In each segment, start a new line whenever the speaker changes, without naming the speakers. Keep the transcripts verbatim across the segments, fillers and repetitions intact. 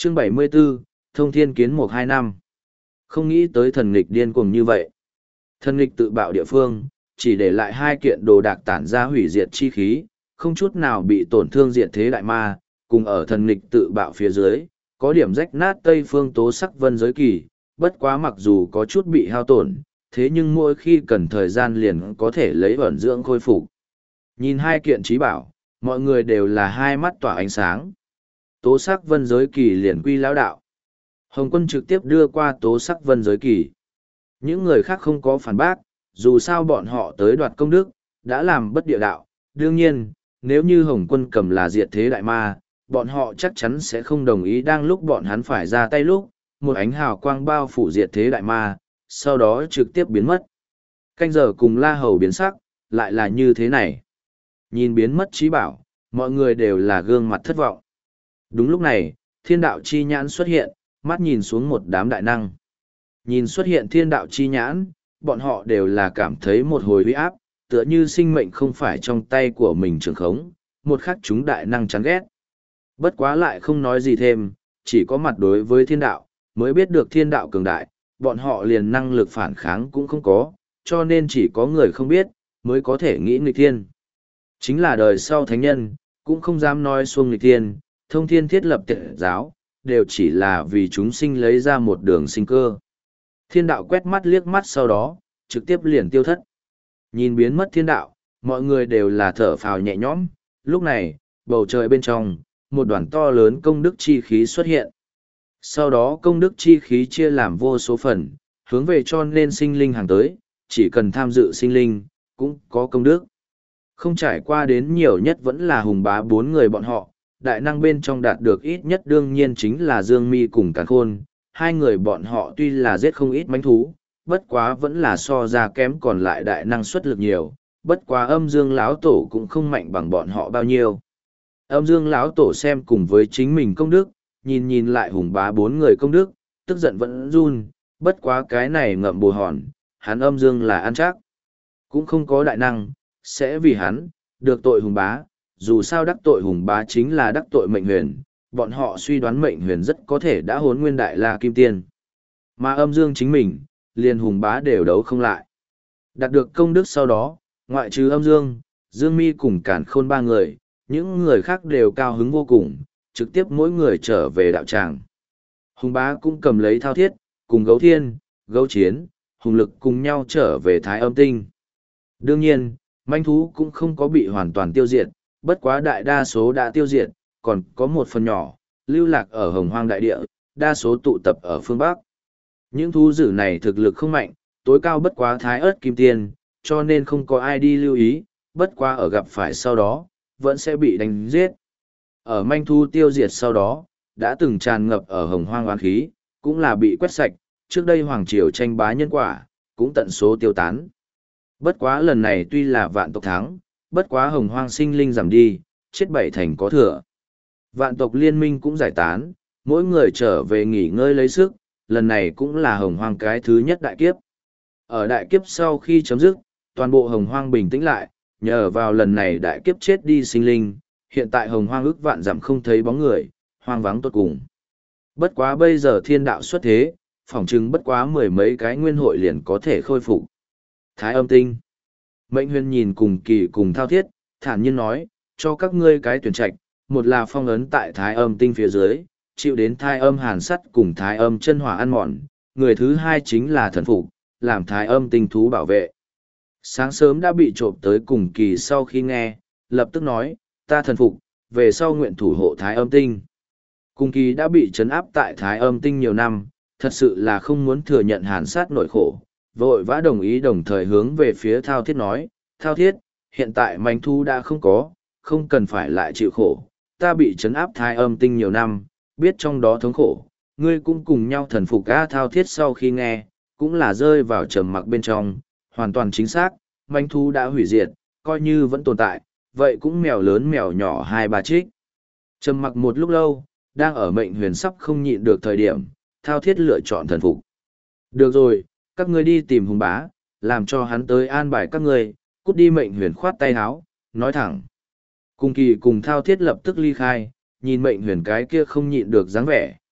Chương bảy mươi 74, Thông Thiên Kiến một hai năm. Không nghĩ tới thần nghịch điên cuồng như vậy. Thần nghịch tự bạo địa phương, chỉ để lại hai kiện đồ đạc tản ra hủy diệt chi khí, không chút nào bị tổn thương diệt thế đại ma, cùng ở thần nghịch tự bạo phía dưới, có điểm rách nát tây phương tố sắc vân giới kỳ, bất quá mặc dù có chút bị hao tổn, thế nhưng mỗi khi cần thời gian liền có thể lấy ẩn dưỡng khôi phục. Nhìn hai kiện trí bảo, mọi người đều là hai mắt tỏa ánh sáng. Tố sắc vân giới kỳ liền quy lão đạo. Hồng Quân trực tiếp đưa qua tố sắc vân giới kỳ. Những người khác không có phản bác, dù sao bọn họ tới đoạt công đức, đã làm bất địa đạo. Đương nhiên, nếu như Hồng Quân cầm là diệt thế đại ma, bọn họ chắc chắn sẽ không đồng ý đang lúc bọn hắn phải ra tay lúc, một ánh hào quang bao phủ diệt thế đại ma, sau đó trực tiếp biến mất. Canh giờ cùng La Hầu biến sắc, lại là như thế này. Nhìn biến mất trí bảo, mọi người đều là gương mặt thất vọng. Đúng lúc này, thiên đạo chi nhãn xuất hiện, mắt nhìn xuống một đám đại năng. Nhìn xuất hiện thiên đạo chi nhãn, bọn họ đều là cảm thấy một hồi uy áp, tựa như sinh mệnh không phải trong tay của mình trường khống, một khắc chúng đại năng chán ghét. Bất quá lại không nói gì thêm, chỉ có mặt đối với thiên đạo, mới biết được thiên đạo cường đại, bọn họ liền năng lực phản kháng cũng không có, cho nên chỉ có người không biết, mới có thể nghĩ nghịch thiên. Chính là đời sau thánh nhân, cũng không dám nói xuông nghịch thiên, thông thiên thiết lập tiện giáo, đều chỉ là vì chúng sinh lấy ra một đường sinh cơ. Thiên đạo quét mắt liếc mắt sau đó, trực tiếp liền tiêu thất. Nhìn biến mất thiên đạo, mọi người đều là thở phào nhẹ nhõm, lúc này, bầu trời bên trong, một đoàn to lớn công đức chi khí xuất hiện. Sau đó công đức chi khí chia làm vô số phần, hướng về cho nên sinh linh hàng tới, chỉ cần tham dự sinh linh, cũng có công đức. Không trải qua đến nhiều nhất vẫn là hùng bá bốn người bọn họ, đại năng bên trong đạt được ít nhất đương nhiên chính là Dương Mi cùng Càn Khôn. Hai người bọn họ tuy là giết không ít mánh thú, bất quá vẫn là so ra kém còn lại đại năng suất lực nhiều, bất quá âm dương lão tổ cũng không mạnh bằng bọn họ bao nhiêu. Âm dương lão tổ xem cùng với chính mình công đức, nhìn nhìn lại hùng bá bốn người công đức, tức giận vẫn run, bất quá cái này ngậm bồ hòn, hắn âm dương là ăn chắc. Cũng không có đại năng, sẽ vì hắn, được tội hùng bá, dù sao đắc tội hùng bá chính là đắc tội mệnh huyền, bọn họ suy đoán mệnh huyền rất có thể đã hốn nguyên đại la kim tiên. Mà âm dương chính mình, liền hùng bá đều đấu không lại. Đạt được công đức sau đó, ngoại trừ âm dương, Dương Mi cùng Càn Khôn ba người, những người khác đều cao hứng vô cùng, trực tiếp mỗi người trở về đạo tràng. Hùng bá cũng cầm lấy thao thiết, cùng gấu thiên, gấu chiến, hùng lực cùng nhau trở về Thái Âm Tinh. Đương nhiên, manh thú cũng không có bị hoàn toàn tiêu diệt, bất quá đại đa số đã tiêu diệt, còn có một phần nhỏ, lưu lạc ở hồng hoang đại địa, đa số tụ tập ở phương Bắc. Những thú dữ này thực lực không mạnh, tối cao bất quá thái ớt kim tiên, cho nên không có ai đi lưu ý, bất quá ở gặp phải sau đó, vẫn sẽ bị đánh giết. Ở manh thú tiêu diệt sau đó, đã từng tràn ngập ở hồng hoang oán khí, cũng là bị quét sạch, trước đây hoàng triều tranh bá nhân quả, cũng tận số tiêu tán. Bất quá lần này tuy là vạn tộc thắng, bất quá hồng hoang sinh linh giảm đi, chết bảy thành có thừa. Vạn tộc liên minh cũng giải tán, mỗi người trở về nghỉ ngơi lấy sức, lần này cũng là hồng hoang cái thứ nhất đại kiếp. Ở đại kiếp sau khi chấm dứt, toàn bộ hồng hoang bình tĩnh lại, nhờ vào lần này đại kiếp chết đi sinh linh, hiện tại hồng hoang ức vạn dặm không thấy bóng người, hoang vắng tốt cùng. Bất quá bây giờ thiên đạo xuất thế, phỏng chừng bất quá mười mấy cái nguyên hội liền có thể khôi phục. Thái Âm Tinh. Mệnh huyền nhìn cùng kỳ cùng thao thiết, thản nhiên nói, cho các ngươi cái tuyển trạch, một là phong ấn tại Thái Âm Tinh phía dưới, chịu đến Thái Âm hàn sắt cùng Thái Âm chân hỏa ăn mòn, người thứ hai chính là thần phục, làm Thái Âm Tinh thú bảo vệ. Sáng sớm đã bị trộm tới cùng kỳ sau khi nghe, lập tức nói, ta thần phục, về sau nguyện thủ hộ Thái Âm Tinh. Cùng kỳ đã bị trấn áp tại Thái Âm Tinh nhiều năm, thật sự là không muốn thừa nhận hàn sát nỗi khổ, vội vã đồng ý đồng thời hướng về phía Thao Thiết nói, Thao Thiết, hiện tại manh thu đã không có, không cần phải lại chịu khổ, ta bị trấn áp Thái Âm Tinh nhiều năm, biết trong đó thống khổ, ngươi cũng cùng nhau thần phục. A Thao Thiết sau khi nghe, cũng là rơi vào trầm mặc bên trong, hoàn toàn chính xác, manh thu đã hủy diệt, coi như vẫn tồn tại, vậy cũng mèo lớn mèo nhỏ hai ba trích. Trầm mặc một lúc lâu, đang ở mệnh huyền sắp không nhịn được thời điểm, Thao Thiết lựa chọn thần phục. Được rồi, các ngươi đi tìm hùng bá, làm cho hắn tới an bài các ngươi, cút đi. Mệnh huyền khoát tay háo, nói thẳng. Cùng kỳ cùng Thao Thiết lập tức ly khai, nhìn mệnh huyền cái kia không nhịn được dáng vẻ,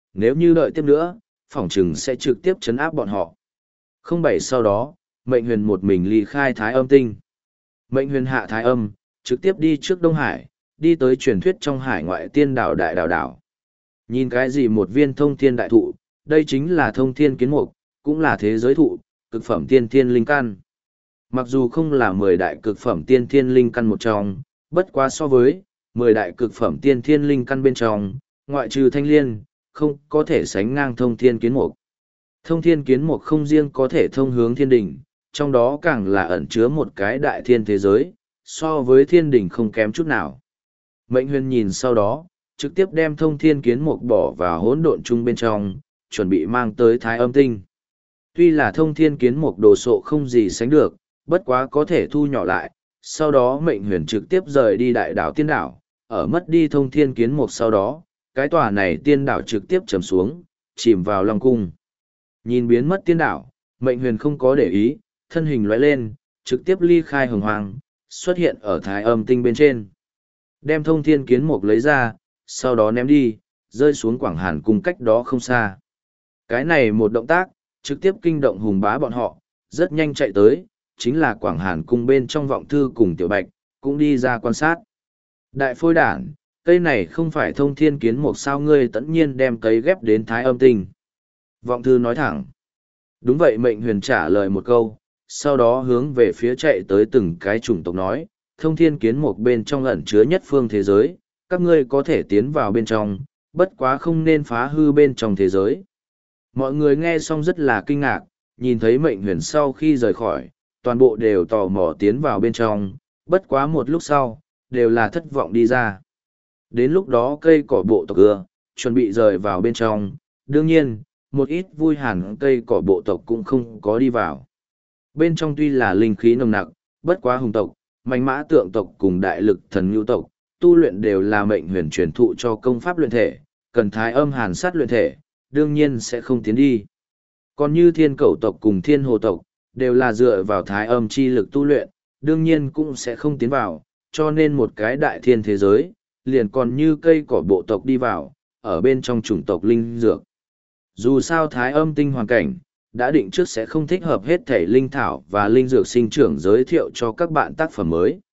nếu như đợi tiếp nữa, phỏng chừng sẽ trực tiếp chấn áp bọn họ. Không bảy sau đó, mệnh huyền một mình ly khai Thái Âm Tinh. Mệnh huyền hạ Thái Âm, trực tiếp đi trước Đông Hải, đi tới truyền thuyết trong hải ngoại tiên đảo đại đảo đảo. Nhìn cái gì một viên thông thiên đại thụ, đây chính là thông thiên kiến mục, cũng là thế giới thụ, cực phẩm tiên thiên linh căn. Mặc dù không là mười đại cực phẩm tiên thiên linh căn một trong, bất quá so với mười đại cực phẩm tiên thiên linh căn bên trong, ngoại trừ thanh liên, không có thể sánh ngang thông thiên kiến mục. Thông thiên kiến mục không riêng có thể thông hướng thiên đỉnh, trong đó càng là ẩn chứa một cái đại thiên thế giới, so với thiên đỉnh không kém chút nào. Mệnh huyền nhìn sau đó, trực tiếp đem thông thiên kiến mục bỏ vào hỗn độn chung bên trong, chuẩn bị mang tới Thái Âm Tinh. Tuy là thông thiên kiến mục đồ sộ không gì sánh được, bất quá có thể thu nhỏ lại, sau đó mệnh huyền trực tiếp rời đi đại đảo tiên đảo, ở mất đi thông thiên kiến mục sau đó, cái tòa này tiên đảo trực tiếp chầm xuống, chìm vào Long Cung. Nhìn biến mất tiên đảo, mệnh huyền không có để ý, thân hình lóe lên, trực tiếp ly khai hồng hoàng, xuất hiện ở Thái Âm Tinh bên trên. Đem thông thiên kiến mục lấy ra, sau đó ném đi, rơi xuống Quảng Hàn Cung cách đó không xa. Cái này một động tác, trực tiếp kinh động hùng bá bọn họ, rất nhanh chạy tới, chính là Quảng Hàn Cung bên trong Vọng Thư cùng Tiểu Bạch, cũng đi ra quan sát. Đại phôi đản, cây này không phải thông thiên kiến mục sao ngươi tất nhiên đem cấy ghép đến Thái Âm Tinh. Vọng Thư nói thẳng. Đúng vậy mệnh huyền trả lời một câu, sau đó hướng về phía chạy tới từng cái chủng tộc nói, thông thiên kiến mục bên trong ẩn chứa nhất phương thế giới, các ngươi có thể tiến vào bên trong, bất quá không nên phá hư bên trong thế giới. Mọi người nghe xong rất là kinh ngạc, nhìn thấy mệnh huyền sau khi rời khỏi, toàn bộ đều tò mò tiến vào bên trong, bất quá một lúc sau, đều là thất vọng đi ra. Đến lúc đó cây cỏ bộ tộc ưa, chuẩn bị rời vào bên trong, đương nhiên, một ít vui hẳn cây cỏ bộ tộc cũng không có đi vào. Bên trong tuy là linh khí nồng nặc, bất quá hùng tộc, mạnh mã tượng tộc cùng đại lực thần nhu tộc, tu luyện đều là mệnh huyền truyền thụ cho công pháp luyện thể, cần thái âm hàn sát luyện thể, đương nhiên sẽ không tiến đi. Còn như thiên cẩu tộc cùng thiên hồ tộc, đều là dựa vào thái âm chi lực tu luyện, đương nhiên cũng sẽ không tiến vào, cho nên một cái đại thiên thế giới, liền còn như cây cỏ bộ tộc đi vào, ở bên trong chủng tộc linh dược. Dù sao thái âm tinh hoàn cảnh, đã định trước sẽ không thích hợp hết thể linh thảo và linh dược sinh trưởng giới thiệu cho các bạn tác phẩm mới.